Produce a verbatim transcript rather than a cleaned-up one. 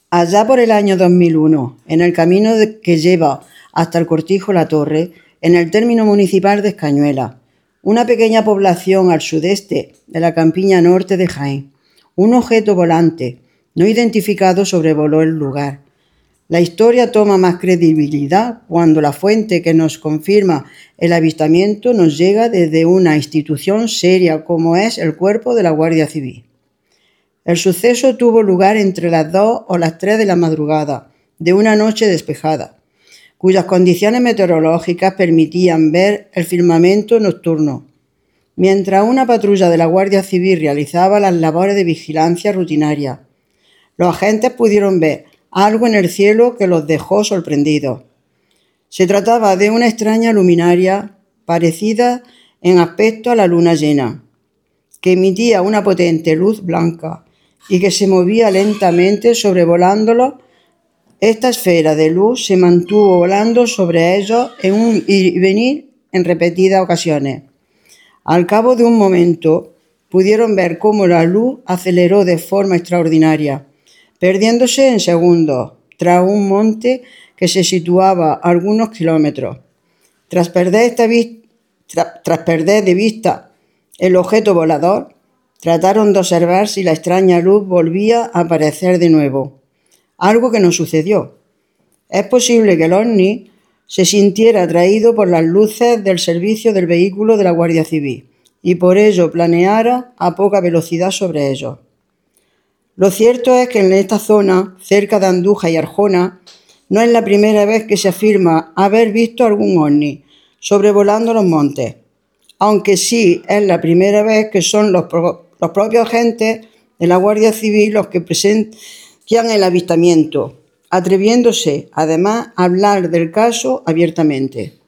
Allá por el año dos mil uno, en el camino que lleva hasta el Cortijo La Torre, en el término municipal de Escañuelas, una pequeña población al sudeste de la campiña norte de Jaén, un objeto volante no identificado sobrevoló el lugar. La historia toma más credibilidad cuando la fuente que nos confirma el avistamiento nos llega desde una institución seria como es el Cuerpo de la Guardia Civil. El suceso tuvo lugar entre las dos o las tres de la madrugada de una noche despejada, cuyas condiciones meteorológicas permitían ver el firmamento nocturno, mientras una patrulla de la Guardia Civil realizaba las labores de vigilancia rutinaria. Los agentes pudieron ver algo en el cielo que los dejó sorprendidos. Se trataba de una extraña luminaria parecida en aspecto a la luna llena, que emitía una potente luz blanca y que se movía lentamente sobrevolándolos. Esta esfera de luz se mantuvo volando sobre ellos en un ir y venir en repetidas ocasiones. Al cabo de un momento, pudieron ver cómo la luz aceleró de forma extraordinaria, perdiéndose en segundos, tras un monte que se situaba a algunos kilómetros. Tras perder, esta vi- tra- tras perder de vista el objeto volador, trataron de observar si la extraña luz volvía a aparecer de nuevo, algo que no sucedió. Es posible que el ovni se sintiera atraído por las luces del servicio del vehículo de la Guardia Civil y por ello planeara a poca velocidad sobre ellos. Lo cierto es que en esta zona, cerca de Andújar y Arjona, no es la primera vez que se afirma haber visto algún ovni sobrevolando los montes, aunque sí es la primera vez que son los, pro- los propios agentes de la Guardia Civil los que presencian el avistamiento, atreviéndose además a hablar del caso abiertamente.